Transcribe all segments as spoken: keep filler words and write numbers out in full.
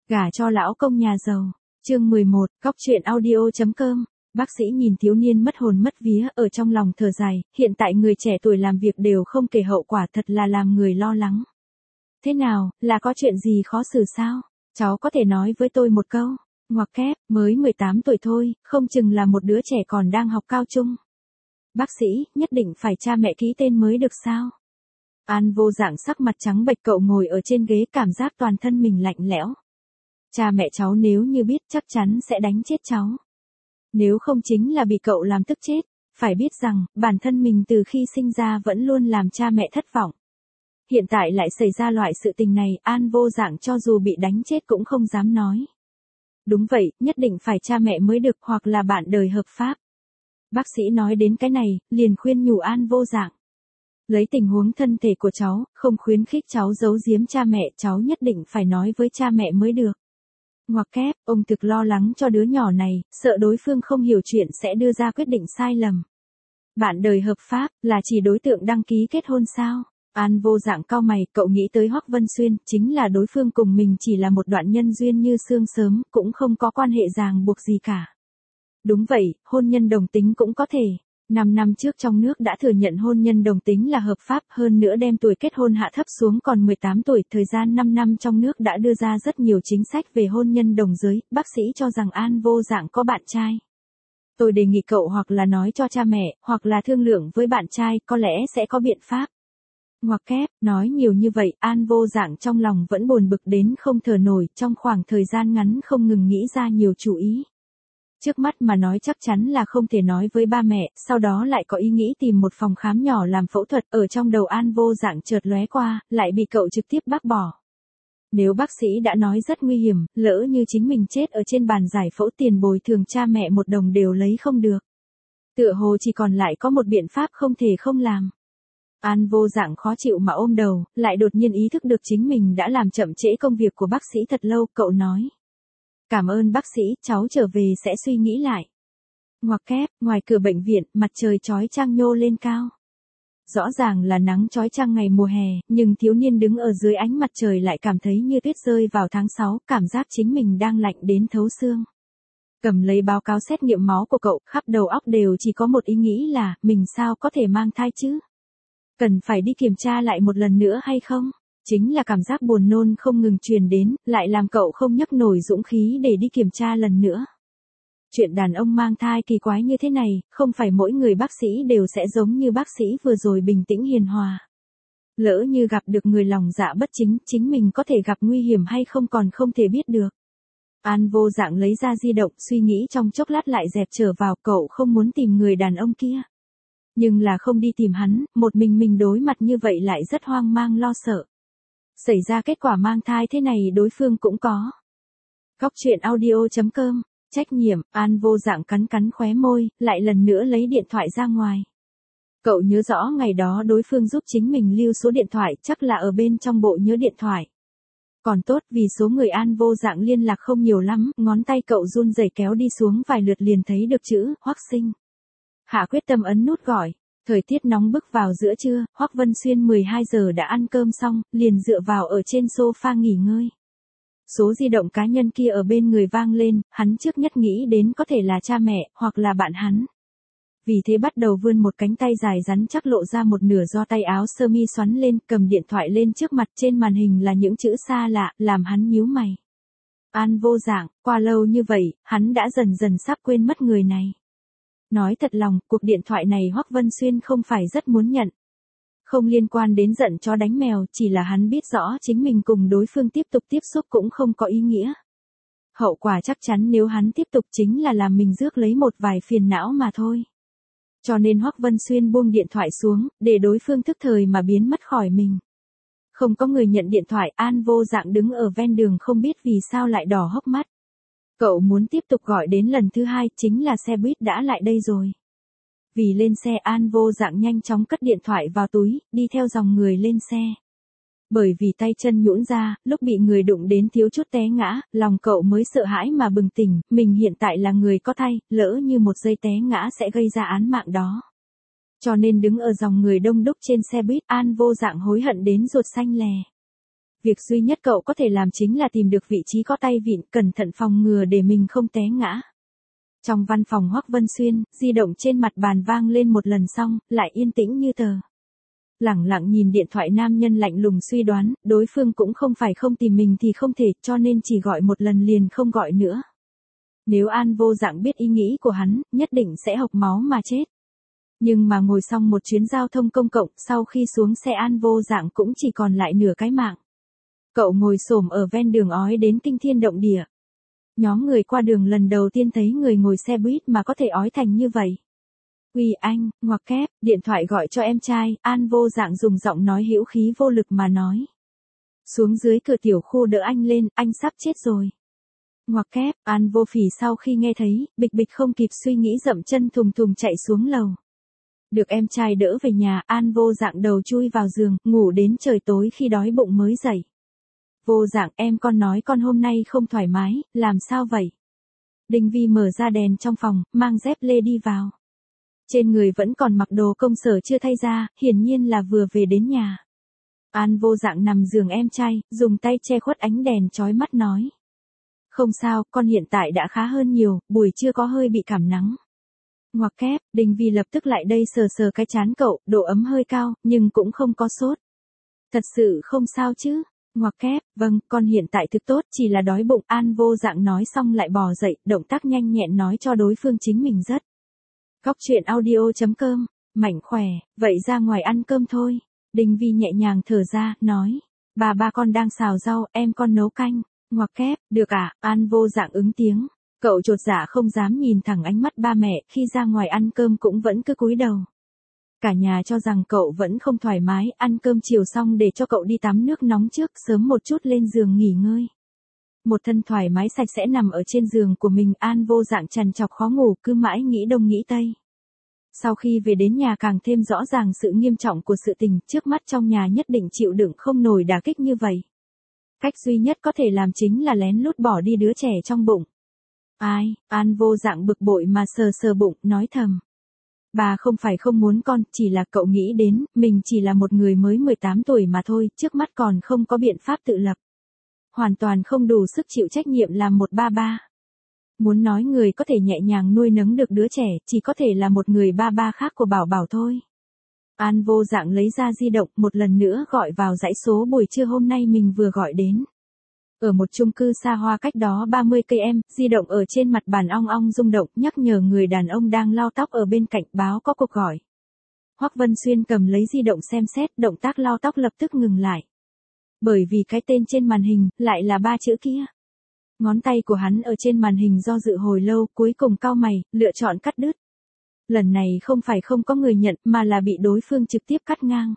Gả cho lão công nhà giàu. Chương mười một, góc truyện audio.com. Bác sĩ nhìn thiếu niên mất hồn mất vía ở trong lòng thở dài, hiện tại người trẻ tuổi làm việc đều không kể hậu quả, thật là làm người lo lắng. Thế nào, là có chuyện gì khó xử sao? Cháu có thể nói với tôi một câu. Ngoặc kép, mới mười tám tuổi thôi, không chừng là một đứa trẻ còn đang học cao trung. Bác sĩ, nhất định phải cha mẹ ký tên mới được sao? An Vô Dạng sắc mặt trắng bệch, cậu ngồi ở trên ghế cảm giác toàn thân mình lạnh lẽo. Cha mẹ cháu nếu như biết chắc chắn sẽ đánh chết cháu. Nếu không chính là bị cậu làm tức chết. Phải biết rằng, bản thân mình từ khi sinh ra vẫn luôn làm cha mẹ thất vọng. Hiện tại lại xảy ra loại sự tình này, An Vô Dạng cho dù bị đánh chết cũng không dám nói. Đúng vậy, nhất định phải cha mẹ mới được, hoặc là bạn đời hợp pháp. Bác sĩ nói đến cái này, liền khuyên nhủ An Vô Dạng. Lấy tình huống thân thể của cháu, không khuyến khích cháu giấu giếm cha mẹ, cháu nhất định phải nói với cha mẹ mới được. Ngoặc kép, ông thực lo lắng cho đứa nhỏ này, sợ đối phương không hiểu chuyện sẽ đưa ra quyết định sai lầm. Bạn đời hợp pháp, là chỉ đối tượng đăng ký kết hôn sao? An Vô Dạng cau mày, cậu nghĩ tới Hoắc Vân Xuyên, chính là đối phương cùng mình chỉ là một đoạn nhân duyên như xương sớm, cũng không có quan hệ ràng buộc gì cả. Đúng vậy, hôn nhân đồng tính cũng có thể. Năm năm trước trong nước đã thừa nhận hôn nhân đồng tính là hợp pháp, hơn nữa đem tuổi kết hôn hạ thấp xuống còn mười tám tuổi, thời gian năm năm trong nước đã đưa ra rất nhiều chính sách về hôn nhân đồng giới, bác sĩ cho rằng An Vô Dạng có bạn trai. Tôi đề nghị cậu hoặc là nói cho cha mẹ, hoặc là thương lượng với bạn trai, có lẽ sẽ có biện pháp. Ngoặc kép, nói nhiều như vậy, An Vô Dạng trong lòng vẫn buồn bực đến không thở nổi, trong khoảng thời gian ngắn không ngừng nghĩ ra nhiều chủ ý. Trước mắt mà nói chắc chắn là không thể nói với ba mẹ, sau đó lại có ý nghĩ tìm một phòng khám nhỏ làm phẫu thuật, ở trong đầu An Vô Dạng chợt lóe qua, lại bị cậu trực tiếp bác bỏ. Nếu bác sĩ đã nói rất nguy hiểm, lỡ như chính mình chết ở trên bàn giải phẫu, tiền bồi thường cha mẹ một đồng đều lấy không được. Tựa hồ chỉ còn lại có một biện pháp không thể không làm. An Vô Dạng khó chịu mà ôm đầu, lại đột nhiên ý thức được chính mình đã làm chậm trễ công việc của bác sĩ thật lâu, cậu nói. Cảm ơn bác sĩ, cháu trở về sẽ suy nghĩ lại. Ngoặc kép, ngoài cửa bệnh viện, mặt trời chói chang nhô lên cao. Rõ ràng là nắng chói chang ngày mùa hè, nhưng thiếu niên đứng ở dưới ánh mặt trời lại cảm thấy như tuyết rơi vào tháng sáu, cảm giác chính mình đang lạnh đến thấu xương. Cầm lấy báo cáo xét nghiệm máu của cậu, khắp đầu óc đều chỉ có một ý nghĩ là, mình sao có thể mang thai chứ? Cần phải đi kiểm tra lại một lần nữa hay không? Chính là cảm giác buồn nôn không ngừng truyền đến, lại làm cậu không nhấc nổi dũng khí để đi kiểm tra lần nữa. Chuyện đàn ông mang thai kỳ quái như thế này, không phải mỗi người bác sĩ đều sẽ giống như bác sĩ vừa rồi bình tĩnh hiền hòa. Lỡ như gặp được người lòng dạ bất chính, chính mình có thể gặp nguy hiểm hay không còn không thể biết được. An Vô Dạng lấy ra di động, suy nghĩ trong chốc lát lại dẹp trở vào, cậu không muốn tìm người đàn ông kia. Nhưng là không đi tìm hắn, một mình mình đối mặt như vậy lại rất hoang mang lo sợ. Xảy ra kết quả mang thai thế này đối phương cũng có. Góc truyện audio.com, trách nhiệm, An Vô Dạng cắn cắn khóe môi, lại lần nữa lấy điện thoại ra ngoài. Cậu nhớ rõ ngày đó đối phương giúp chính mình lưu số điện thoại, chắc là ở bên trong bộ nhớ điện thoại. Còn tốt vì số người An Vô Dạng liên lạc không nhiều lắm, ngón tay cậu run rẩy kéo đi xuống vài lượt liền thấy được chữ, Hoắc Sinh. Hạ quyết tâm ấn nút gọi. Thời tiết nóng bức vào giữa trưa, Hoắc Vân Xuyên mười hai giờ đã ăn cơm xong, liền dựa vào ở trên sofa nghỉ ngơi. Số di động cá nhân kia ở bên người vang lên, hắn trước nhất nghĩ đến có thể là cha mẹ, hoặc là bạn hắn. Vì thế bắt đầu vươn một cánh tay dài rắn chắc lộ ra một nửa do tay áo sơ mi xoắn lên, cầm điện thoại lên trước mặt, trên màn hình là những chữ xa lạ, làm hắn nhíu mày. An Vô Dạng, qua lâu như vậy, hắn đã dần dần sắp quên mất người này. Nói thật lòng, cuộc điện thoại này Hoắc Vân Xuyên không phải rất muốn nhận. Không liên quan đến giận chó đánh mèo, chỉ là hắn biết rõ chính mình cùng đối phương tiếp tục tiếp xúc cũng không có ý nghĩa. Hậu quả chắc chắn nếu hắn tiếp tục chính là làm mình rước lấy một vài phiền não mà thôi. Cho nên Hoắc Vân Xuyên buông điện thoại xuống, để đối phương thức thời mà biến mất khỏi mình. Không có người nhận điện thoại, An Vô Dạng đứng ở ven đường không biết vì sao lại đỏ hốc mắt. Cậu muốn tiếp tục gọi đến lần thứ hai, chính là xe buýt đã lại đây rồi. Vì lên xe An Vô Dạng nhanh chóng cất điện thoại vào túi, đi theo dòng người lên xe. Bởi vì tay chân nhũn ra, lúc bị người đụng đến thiếu chút té ngã, lòng cậu mới sợ hãi mà bừng tỉnh, mình hiện tại là người có thai, lỡ như một giây té ngã sẽ gây ra án mạng đó. Cho nên đứng ở dòng người đông đúc trên xe buýt, An Vô Dạng hối hận đến ruột xanh lè. Việc duy nhất cậu có thể làm chính là tìm được vị trí có tay vịn, cẩn thận phòng ngừa để mình không té ngã. Trong văn phòng Hoắc Vân Xuyên, di động trên mặt bàn vang lên một lần xong, lại yên tĩnh như tờ. Lẳng lặng nhìn điện thoại, nam nhân lạnh lùng suy đoán, đối phương cũng không phải không tìm mình thì không thể, cho nên chỉ gọi một lần liền không gọi nữa. Nếu An Vô Dạng biết ý nghĩ của hắn, nhất định sẽ hộc máu mà chết. Nhưng mà ngồi xong một chuyến giao thông công cộng, sau khi xuống xe An Vô Dạng cũng chỉ còn lại nửa cái mạng. Cậu ngồi xổm ở ven đường ói đến kinh thiên động địa. Nhóm người qua đường lần đầu tiên thấy người ngồi xe buýt mà có thể ói thành như vậy. Uy anh, ngoặc kép, điện thoại gọi cho em trai, An Vô Dạng dùng giọng nói hữu khí vô lực mà nói. Xuống dưới cửa tiểu khu đỡ anh lên, anh sắp chết rồi. Ngoặc kép, An Vô Phỉ sau khi nghe thấy, bịch bịch không kịp suy nghĩ dậm chân thùng thùng chạy xuống lầu. Được em trai đỡ về nhà, An Vô Dạng đầu chui vào giường, ngủ đến trời tối khi đói bụng mới dậy. Vô Dạng, em con nói con hôm nay không thoải mái, làm sao vậy? Đinh Vi mở ra đèn trong phòng, mang dép lê đi vào. Trên người vẫn còn mặc đồ công sở chưa thay ra, hiển nhiên là vừa về đến nhà. An Vô Dạng nằm giường em trai, dùng tay che khuất ánh đèn chói mắt nói. Không sao, con hiện tại đã khá hơn nhiều, buổi trưa có hơi bị cảm nắng. Ngoặc kép, Đinh Vi lập tức lại đây sờ sờ cái trán cậu, độ ấm hơi cao, nhưng cũng không có sốt. Thật sự không sao chứ? Ngoặc kép, vâng, con hiện tại thực tốt, chỉ là đói bụng. An Vô Dạng nói xong lại bò dậy, động tác nhanh nhẹn nói cho đối phương chính mình rất. Góc truyện audio chấm com, mạnh khỏe, vậy ra ngoài ăn cơm thôi. Đinh Vi nhẹ nhàng thở ra, nói. Bà ba con đang xào rau, em con nấu canh. Ngoặc kép, được à? An Vô Dạng ứng tiếng. Cậu chột dạ không dám nhìn thẳng ánh mắt ba mẹ, khi ra ngoài ăn cơm cũng vẫn cứ cúi đầu. Cả nhà cho rằng cậu vẫn không thoải mái, ăn cơm chiều xong để cho cậu đi tắm nước nóng trước, sớm một chút lên giường nghỉ ngơi. Một thân thoải mái sạch sẽ nằm ở trên giường của mình, An Vô Dạng trằn trọc khó ngủ, cứ mãi nghĩ đông nghĩ tây. Sau khi về đến nhà càng thêm rõ ràng sự nghiêm trọng của sự tình, trước mắt trong nhà nhất định chịu đựng không nổi đả kích như vậy. Cách duy nhất có thể làm chính là lén lút bỏ đi đứa trẻ trong bụng. Ai, An Vô Dạng bực bội mà sờ sờ bụng, nói thầm. Bà không phải không muốn con, chỉ là cậu nghĩ đến, mình chỉ là một người mới mười tám tuổi mà thôi, trước mắt còn không có biện pháp tự lập. Hoàn toàn không đủ sức chịu trách nhiệm làm một ba ba. Muốn nói người có thể nhẹ nhàng nuôi nấng được đứa trẻ, chỉ có thể là một người ba ba khác của Bảo Bảo thôi. An Vô Dạng lấy ra di động, một lần nữa gọi vào dãy số buổi trưa hôm nay mình vừa gọi đến. Ở một chung cư xa hoa cách đó ba mươi cây em, di động ở trên mặt bàn ong ong rung động, nhắc nhở người đàn ông đang lau tóc ở bên cạnh, báo có cuộc gọi. Hoắc Vân Xuyên cầm lấy di động xem xét, động tác lau tóc lập tức ngừng lại. Bởi vì cái tên trên màn hình, lại là ba chữ kia. Ngón tay của hắn ở trên màn hình do dự hồi lâu, cuối cùng cau mày, lựa chọn cắt đứt. Lần này không phải không có người nhận, mà là bị đối phương trực tiếp cắt ngang.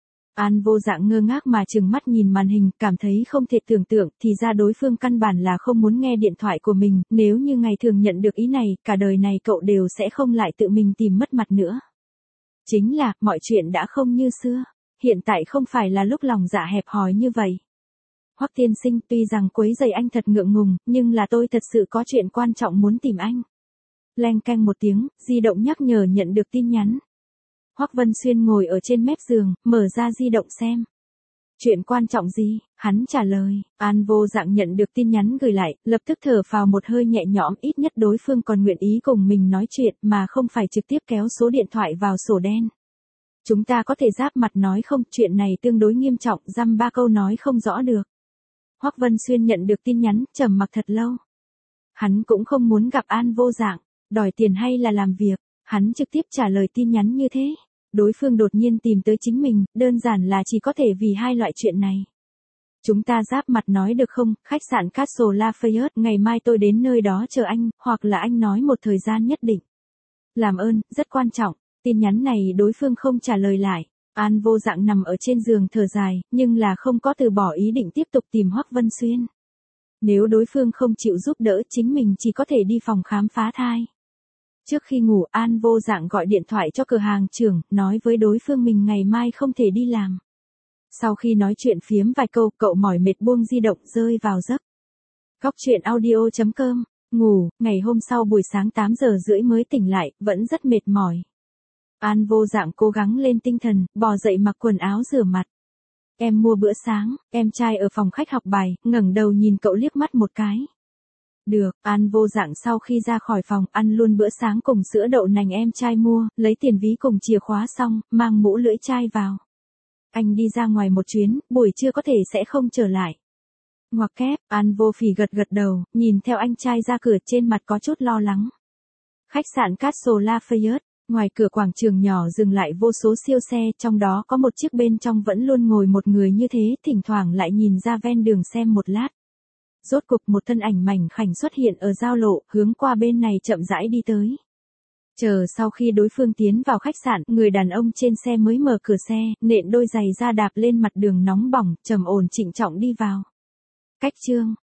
An Vô Dạng ngơ ngác mà trừng mắt nhìn màn hình, cảm thấy không thể tưởng tượng, thì ra đối phương căn bản là không muốn nghe điện thoại của mình, nếu như ngày thường nhận được ý này, cả đời này cậu đều sẽ không lại tự mình tìm mất mặt nữa. Chính là, mọi chuyện đã không như xưa, hiện tại không phải là lúc lòng dạ hẹp hòi như vậy. Hoắc tiên sinh, tuy rằng quấy rầy anh thật ngượng ngùng, nhưng là tôi thật sự có chuyện quan trọng muốn tìm anh. Leng keng một tiếng, di động nhắc nhở nhận được tin nhắn. Hoắc Vân Xuyên ngồi ở trên mép giường, mở ra di động xem. Chuyện quan trọng gì? Hắn trả lời. An Vô Dạng nhận được tin nhắn gửi lại, lập tức thở phào một hơi nhẹ nhõm, ít nhất đối phương còn nguyện ý cùng mình nói chuyện mà không phải trực tiếp kéo số điện thoại vào sổ đen. Chúng ta có thể giáp mặt nói không, chuyện này tương đối nghiêm trọng, dăm ba câu nói không rõ được. Hoắc Vân Xuyên nhận được tin nhắn, trầm mặc thật lâu. Hắn cũng không muốn gặp An Vô Dạng, đòi tiền hay là làm việc. Hắn trực tiếp trả lời tin nhắn như thế. Đối phương đột nhiên tìm tới chính mình, đơn giản là chỉ có thể vì hai loại chuyện này. Chúng ta giáp mặt nói được không? Khách sạn Castle Lafayette, ngày mai tôi đến nơi đó chờ anh, hoặc là anh nói một thời gian nhất định. Làm ơn, rất quan trọng. Tin nhắn này đối phương không trả lời lại. An Vô Dạng nằm ở trên giường thở dài, nhưng là không có từ bỏ ý định tiếp tục tìm Hoắc Vân Xuyên. Nếu đối phương không chịu giúp đỡ, chính mình chỉ có thể đi phòng khám phá thai. Trước khi ngủ, An Vô Dạng gọi điện thoại cho cửa hàng trưởng, nói với đối phương mình ngày mai không thể đi làm. Sau khi nói chuyện phiếm vài câu, cậu mỏi mệt buông di động rơi vào giấc. Góc truyện audio chấm com, ngủ, ngày hôm sau buổi sáng tám giờ rưỡi mới tỉnh lại, vẫn rất mệt mỏi. An Vô Dạng cố gắng lên tinh thần, bò dậy mặc quần áo rửa mặt. Em mua bữa sáng, em trai ở phòng khách học bài, ngẩng đầu nhìn cậu liếc mắt một cái. Được, An vô dạng sau khi ra khỏi phòng, ăn luôn bữa sáng cùng sữa đậu nành em trai mua, lấy tiền ví cùng chìa khóa xong, mang mũ lưỡi chai vào. Anh đi ra ngoài một chuyến, buổi trưa có thể sẽ không trở lại. Ngoặc kép, An vô phì gật gật đầu, nhìn theo anh trai ra cửa trên mặt có chút lo lắng. Khách sạn Castle Lafayette, ngoài cửa quảng trường nhỏ dừng lại vô số siêu xe, trong đó có một chiếc bên trong vẫn luôn ngồi một người như thế, thỉnh thoảng lại nhìn ra ven đường xem một lát. Rốt cục một thân ảnh mảnh khảnh xuất hiện ở giao lộ, hướng qua bên này chậm rãi đi tới. Chờ sau khi đối phương tiến vào khách sạn, người đàn ông trên xe mới mở cửa xe, nện đôi giày da đạp lên mặt đường nóng bỏng, trầm ổn trịnh trọng đi vào. Cách chương